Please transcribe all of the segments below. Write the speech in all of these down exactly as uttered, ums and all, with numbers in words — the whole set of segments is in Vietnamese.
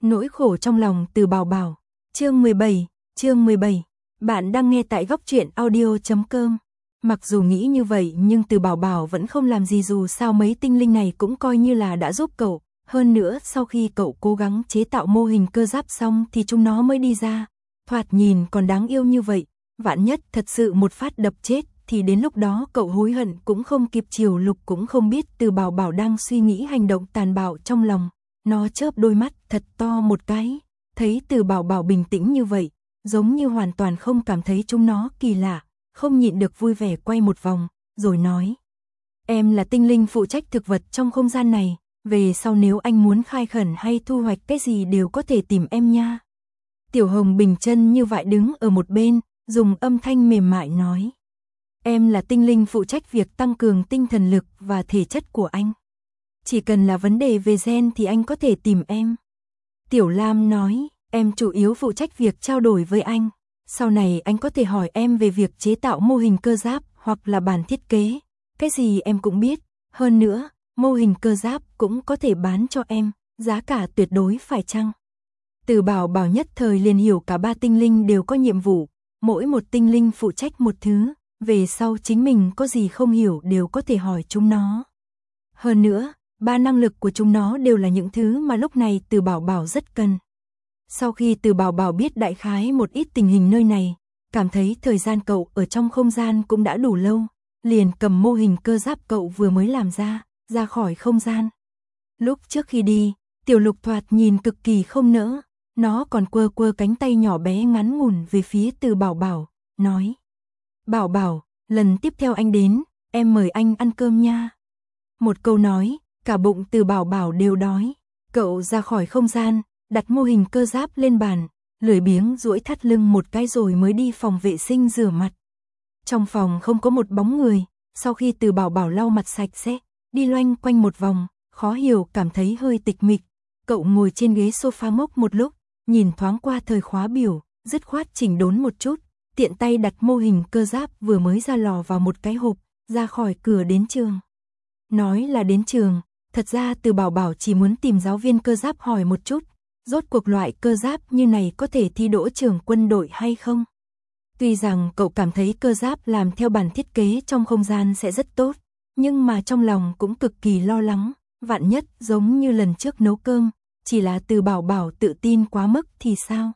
Nỗi khổ trong lòng Từ Bảo Bảo. Chương mười bảy, chương mười bảy. Bạn đang nghe tại góc truyện audio chấm com. Mặc dù nghĩ như vậy nhưng Từ Bảo Bảo vẫn không làm gì, dù sao mấy tinh linh này cũng coi như là đã giúp cậu. Hơn nữa sau khi cậu cố gắng chế tạo mô hình cơ giáp xong thì chúng nó mới đi ra. Thoạt nhìn còn đáng yêu như vậy, vạn nhất thật sự một phát đập chết thì đến lúc đó cậu hối hận cũng không kịp. Triều Lục cũng không biết Từ Bảo Bảo đang suy nghĩ hành động tàn bạo trong lòng. Nó chớp đôi mắt thật to một cái, thấy Từ Bảo Bảo bình tĩnh như vậy, giống như hoàn toàn không cảm thấy chúng nó kỳ lạ, không nhịn được vui vẻ quay một vòng, rồi nói: "Em là tinh linh phụ trách thực vật trong không gian này, về sau nếu anh muốn khai khẩn hay thu hoạch cái gì đều có thể tìm em nha." Tiểu Hồng bình chân như vậy đứng ở một bên, dùng âm thanh mềm mại nói: "Em là tinh linh phụ trách việc tăng cường tinh thần lực và thể chất của anh. Chỉ cần là vấn đề về gen thì anh có thể tìm em." Tiểu Lam nói: "Em chủ yếu phụ trách việc trao đổi với anh. Sau này anh có thể hỏi em về việc chế tạo mô hình cơ giáp hoặc là bản thiết kế. Cái gì em cũng biết. Hơn nữa, mô hình cơ giáp cũng có thể bán cho em, giá cả tuyệt đối phải chăng." Từ Bảo Bảo nhất thời liền hiểu cả ba tinh linh đều có nhiệm vụ, mỗi một tinh linh phụ trách một thứ, về sau chính mình có gì không hiểu đều có thể hỏi chúng nó. Hơn nữa, ba năng lực của chúng nó đều là những thứ mà lúc này Từ Bảo Bảo rất cần. Sau khi Từ Bảo Bảo biết đại khái một ít tình hình nơi này, cảm thấy thời gian cậu ở trong không gian cũng đã đủ lâu, liền cầm mô hình cơ giáp cậu vừa mới làm ra, ra khỏi không gian. Lúc trước khi đi, Tiểu Lục thoạt nhìn cực kỳ không nỡ, nó còn quơ quơ cánh tay nhỏ bé ngắn ngủn về phía Từ Bảo Bảo, nói: "Bảo Bảo, lần tiếp theo anh đến, em mời anh ăn cơm nha." Một câu nói, cả bụng Từ Bảo Bảo đều đói. Cậu ra khỏi không gian, đặt mô hình cơ giáp lên bàn, lười biếng duỗi thắt lưng một cái rồi mới đi phòng vệ sinh rửa mặt. Trong phòng không có một bóng người, sau khi Từ Bảo Bảo lau mặt sạch sẽ, đi loanh quanh một vòng, khó hiểu cảm thấy hơi tịch mịch. Cậu ngồi trên ghế sofa mốc một lúc, nhìn thoáng qua thời khóa biểu, dứt khoát chỉnh đốn một chút, tiện tay đặt mô hình cơ giáp vừa mới ra lò vào một cái hộp, ra khỏi cửa đến trường. Nói là đến trường, thật ra Từ Bảo Bảo chỉ muốn tìm giáo viên cơ giáp hỏi một chút, rốt cuộc loại cơ giáp như này có thể thi đỗ trưởng quân đội hay không. Tuy rằng cậu cảm thấy cơ giáp làm theo bản thiết kế trong không gian sẽ rất tốt, nhưng mà trong lòng cũng cực kỳ lo lắng, vạn nhất giống như lần trước nấu cơm, chỉ là Từ Bảo Bảo tự tin quá mức thì sao.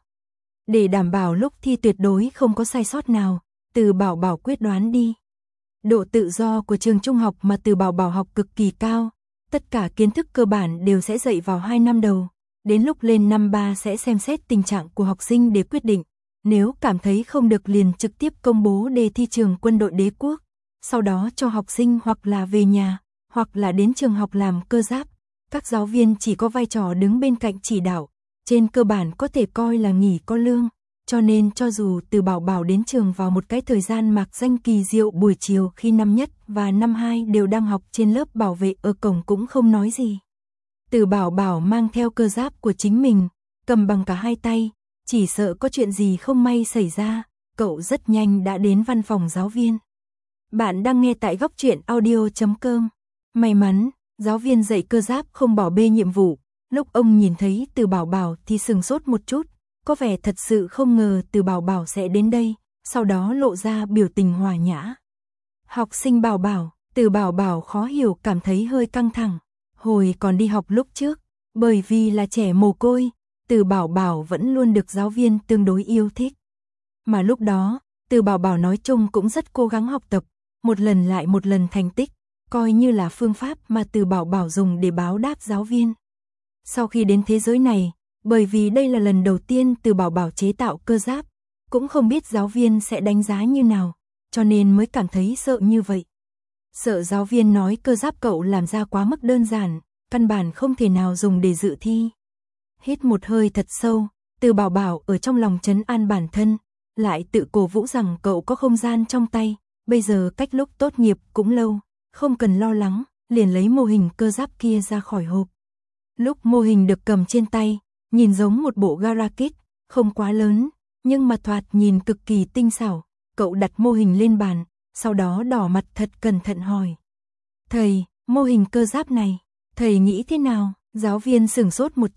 Để đảm bảo lúc thi tuyệt đối không có sai sót nào, Từ Bảo Bảo quyết đoán đi. Độ tự do của trường trung học mà Từ Bảo Bảo học cực kỳ cao, tất cả kiến thức cơ bản đều sẽ dạy vào hai năm đầu, đến lúc lên năm ba sẽ xem xét tình trạng của học sinh để quyết định, nếu cảm thấy không được liền trực tiếp công bố đề thi trường quân đội đế quốc, sau đó cho học sinh hoặc là về nhà, hoặc là đến trường học làm cơ giáp. Các giáo viên chỉ có vai trò đứng bên cạnh chỉ đạo, trên cơ bản có thể coi là nghỉ có lương. Cho nên cho dù Từ Bảo Bảo đến trường vào một cái thời gian mạc danh kỳ diệu buổi chiều khi năm nhất và năm hai đều đang học trên lớp bảo vệ ở cổng cũng không nói gì. Từ Bảo Bảo mang theo cơ giáp của chính mình, cầm bằng cả hai tay, chỉ sợ có chuyện gì không may xảy ra, cậu rất nhanh đã đến văn phòng giáo viên. Bạn đang nghe tại góc truyện audio chấm com. May mắn, giáo viên dạy cơ giáp không bỏ bê nhiệm vụ, lúc ông nhìn thấy Từ Bảo Bảo thì sừng sốt một chút. Có vẻ thật sự không ngờ Từ Bảo Bảo sẽ đến đây, sau đó lộ ra biểu tình hòa nhã. "Học sinh Bảo Bảo." Từ Bảo Bảo khó hiểu cảm thấy hơi căng thẳng. Hồi còn đi học lúc trước, bởi vì là trẻ mồ côi, Từ Bảo Bảo vẫn luôn được giáo viên tương đối yêu thích. Mà lúc đó, Từ Bảo Bảo nói chung cũng rất cố gắng học tập, một lần lại một lần thành tích, coi như là phương pháp mà Từ Bảo Bảo dùng để báo đáp giáo viên. Sau khi đến thế giới này, bởi vì đây là lần đầu tiên Từ Bảo Bảo chế tạo cơ giáp, cũng không biết giáo viên sẽ đánh giá như nào, cho nên mới cảm thấy sợ như vậy. Sợ giáo viên nói cơ giáp cậu làm ra quá mức đơn giản, căn bản không thể nào dùng để dự thi. Hít một hơi thật sâu, Từ Bảo Bảo ở trong lòng trấn an bản thân, lại tự cổ vũ rằng cậu có không gian trong tay, bây giờ cách lúc tốt nghiệp cũng lâu, không cần lo lắng, liền lấy mô hình cơ giáp kia ra khỏi hộp. Lúc mô hình được cầm trên tay, nhìn giống một bộ gara kit, không quá lớn, nhưng mà thoạt nhìn cực kỳ tinh xảo. Cậu đặt mô hình lên bàn, sau đó đỏ mặt thật cẩn thận hỏi: "Thầy, mô hình cơ giáp này, thầy nghĩ thế nào?" Giáo viên sửng sốt một chút,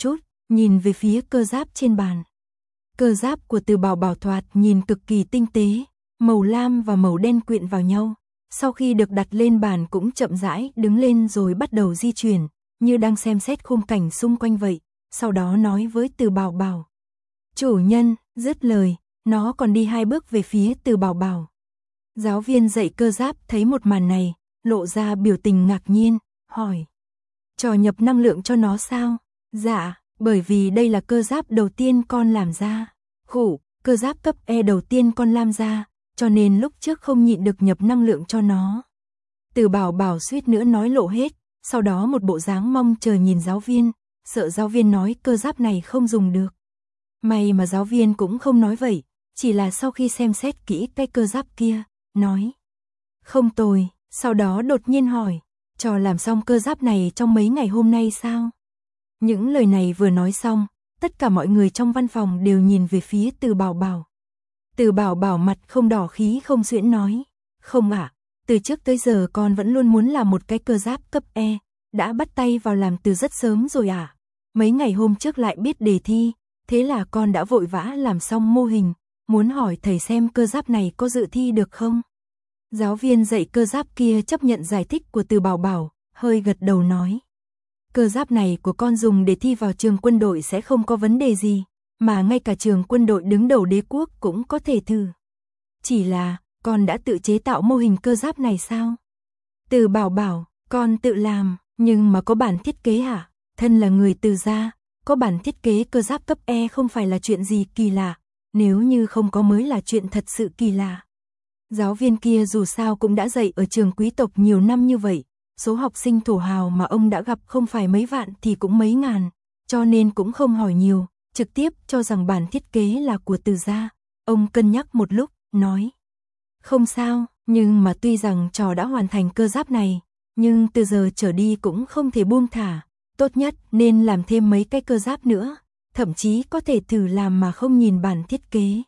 nhìn về phía cơ giáp trên bàn. Cơ giáp của Từ Bảo Bảo thoạt nhìn cực kỳ tinh tế, màu lam và màu đen quyện vào nhau. Sau khi được đặt lên bàn cũng chậm rãi đứng lên rồi bắt đầu di chuyển, như đang xem xét khung cảnh xung quanh vậy, sau đó nói với Từ Bảo Bảo. Chủ nhân, dứt lời, nó còn đi hai bước về phía Từ Bảo Bảo. Giáo viên dạy cơ giáp thấy một màn này, lộ ra biểu tình ngạc nhiên, hỏi. Trò nhập năng lượng cho nó sao? Dạ, bởi vì đây là cơ giáp đầu tiên con làm ra. Khủ, cơ giáp cấp E đầu tiên con làm ra, cho nên lúc trước không nhịn được nhập năng lượng cho nó. Từ Bảo Bảo suýt nữa nói lộ hết, sau đó một bộ dáng mong chờ nhìn giáo viên, sợ giáo viên nói cơ giáp này không dùng được. May mà giáo viên cũng không nói vậy, chỉ là sau khi xem xét kỹ cái cơ giáp kia, nói. Không tồi, sau đó đột nhiên hỏi, trò làm xong cơ giáp này trong mấy ngày hôm nay sao? Những lời này vừa nói xong, tất cả mọi người trong văn phòng đều nhìn về phía Từ Bảo Bảo. Từ Bảo Bảo mặt không đỏ khí không xuyễn nói, không ạ, à, từ trước tới giờ con vẫn luôn muốn làm một cái cơ giáp cấp E, đã bắt tay vào làm từ rất sớm rồi ạ. À. Mấy ngày hôm trước lại biết đề thi, thế là con đã vội vã làm xong mô hình, muốn hỏi thầy xem cơ giáp này có dự thi được không? Giáo viên dạy cơ giáp kia chấp nhận giải thích của Từ Bảo Bảo, hơi gật đầu nói. Cơ giáp này của con dùng để thi vào trường quân đội sẽ không có vấn đề gì, mà ngay cả trường quân đội đứng đầu đế quốc cũng có thể thử. Chỉ là, con đã tự chế tạo mô hình cơ giáp này sao? Từ Bảo Bảo, con tự làm, nhưng mà có bản thiết kế hả? Thân là người Từ gia, có bản thiết kế cơ giáp cấp E không phải là chuyện gì kỳ lạ, nếu như không có mới là chuyện thật sự kỳ lạ. Giáo viên kia dù sao cũng đã dạy ở trường quý tộc nhiều năm như vậy, số học sinh thổ hào mà ông đã gặp không phải mấy vạn thì cũng mấy ngàn, cho nên cũng không hỏi nhiều, trực tiếp cho rằng bản thiết kế là của Từ gia. Ông cân nhắc một lúc, nói. Không sao, nhưng mà tuy rằng trò đã hoàn thành cơ giáp này, nhưng từ giờ trở đi cũng không thể buông thả, tốt nhất nên làm thêm mấy cái cơ giáp nữa, thậm chí có thể thử làm mà không nhìn bản thiết kế.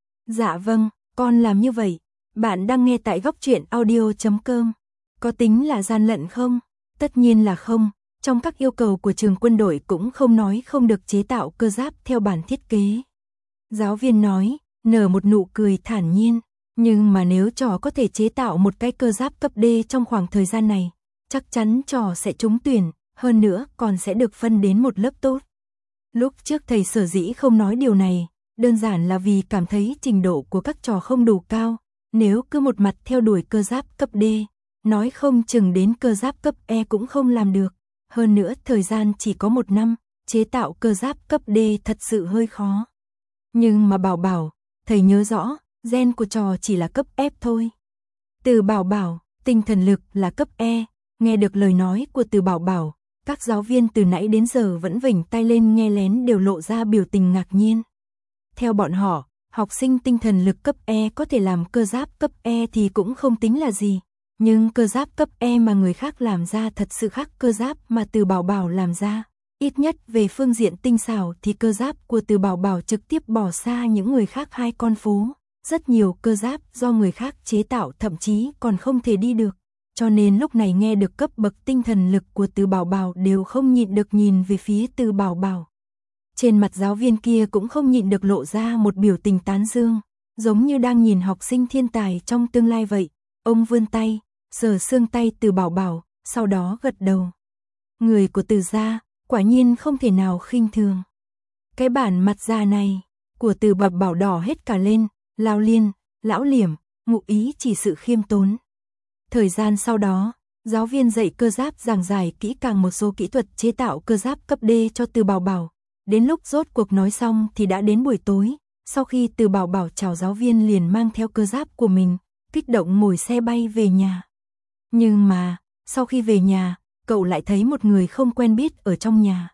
Dạ vâng, con làm như vậy. Bạn đang nghe tại góc truyện audio chấm com. Có tính là gian lận không? Tất nhiên là không, trong các yêu cầu của trường quân đội cũng không nói không được chế tạo cơ giáp theo bản thiết kế. Giáo viên nói, nở một nụ cười thản nhiên, nhưng mà nếu trò có thể chế tạo một cái cơ giáp cấp D trong khoảng thời gian này, chắc chắn trò sẽ trúng tuyển, hơn nữa còn sẽ được phân đến một lớp tốt. Lúc trước thầy sở dĩ không nói điều này, đơn giản là vì cảm thấy trình độ của các trò không đủ cao. Nếu cứ một mặt theo đuổi cơ giáp cấp D, nói không chừng đến cơ giáp cấp E cũng không làm được. Hơn nữa thời gian chỉ có một năm, chế tạo cơ giáp cấp D thật sự hơi khó. Nhưng mà Bảo Bảo, thầy nhớ rõ, gen của trò chỉ là cấp F thôi. Từ Bảo Bảo, tinh thần lực là cấp E, nghe được lời nói của Từ Bảo Bảo, các giáo viên từ nãy đến giờ vẫn vểnh tay lên nghe lén đều lộ ra biểu tình ngạc nhiên. Theo bọn họ, học sinh tinh thần lực cấp E có thể làm cơ giáp cấp E thì cũng không tính là gì, nhưng cơ giáp cấp E mà người khác làm ra thật sự khác cơ giáp mà Từ Bảo Bảo làm ra. Ít nhất về phương diện tinh xảo thì cơ giáp của Từ Bảo Bảo trực tiếp bỏ xa những người khác hai con phố. Rất nhiều cơ giáp do người khác chế tạo thậm chí còn không thể đi được. Cho nên lúc này nghe được cấp bậc tinh thần lực của Từ Bảo Bảo đều không nhịn được nhìn về phía Từ Bảo Bảo. Trên mặt giáo viên kia cũng không nhịn được lộ ra một biểu tình tán dương, giống như đang nhìn học sinh thiên tài trong tương lai vậy. Ông vươn tay, sờ xương tay Từ Bảo Bảo, sau đó gật đầu. Người của Từ gia, quả nhiên không thể nào khinh thường. Cái bản mặt già này, của Từ Bảo Bảo đỏ hết cả lên, Lao Liên, Lão Liểm, ngụ ý chỉ sự khiêm tốn. Thời gian sau đó, giáo viên dạy cơ giáp giảng giải kỹ càng một số kỹ thuật chế tạo cơ giáp cấp D cho Từ Bảo Bảo. Đến lúc rốt cuộc nói xong thì đã đến buổi tối, sau khi Từ Bảo Bảo chào giáo viên liền mang theo cơ giáp của mình, kích động ngồi xe bay về nhà. Nhưng mà, sau khi về nhà, cậu lại thấy một người không quen biết ở trong nhà.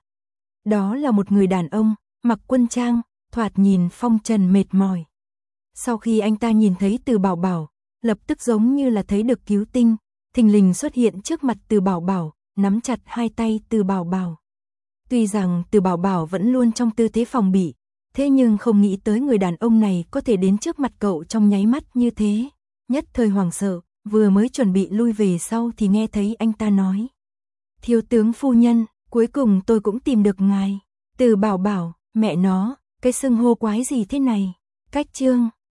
Đó là một người đàn ông, mặc quân trang, thoạt nhìn phong trần mệt mỏi. Sau khi anh ta nhìn thấy Từ Bảo Bảo, lập tức giống như là thấy được cứu tinh, thình lình xuất hiện trước mặt Từ Bảo Bảo, nắm chặt hai tay Từ Bảo Bảo. Tuy rằng Từ Bảo Bảo vẫn luôn trong tư thế phòng bị, thế nhưng không nghĩ tới người đàn ông này có thể đến trước mặt cậu trong nháy mắt như thế. Nhất thời hoảng sợ, vừa mới chuẩn bị lui về sau thì nghe thấy anh ta nói. Thiếu tướng phu nhân, cuối cùng tôi cũng tìm được ngài. Từ Bảo Bảo, mẹ nó, cái xưng hô quái gì thế này? Cách chương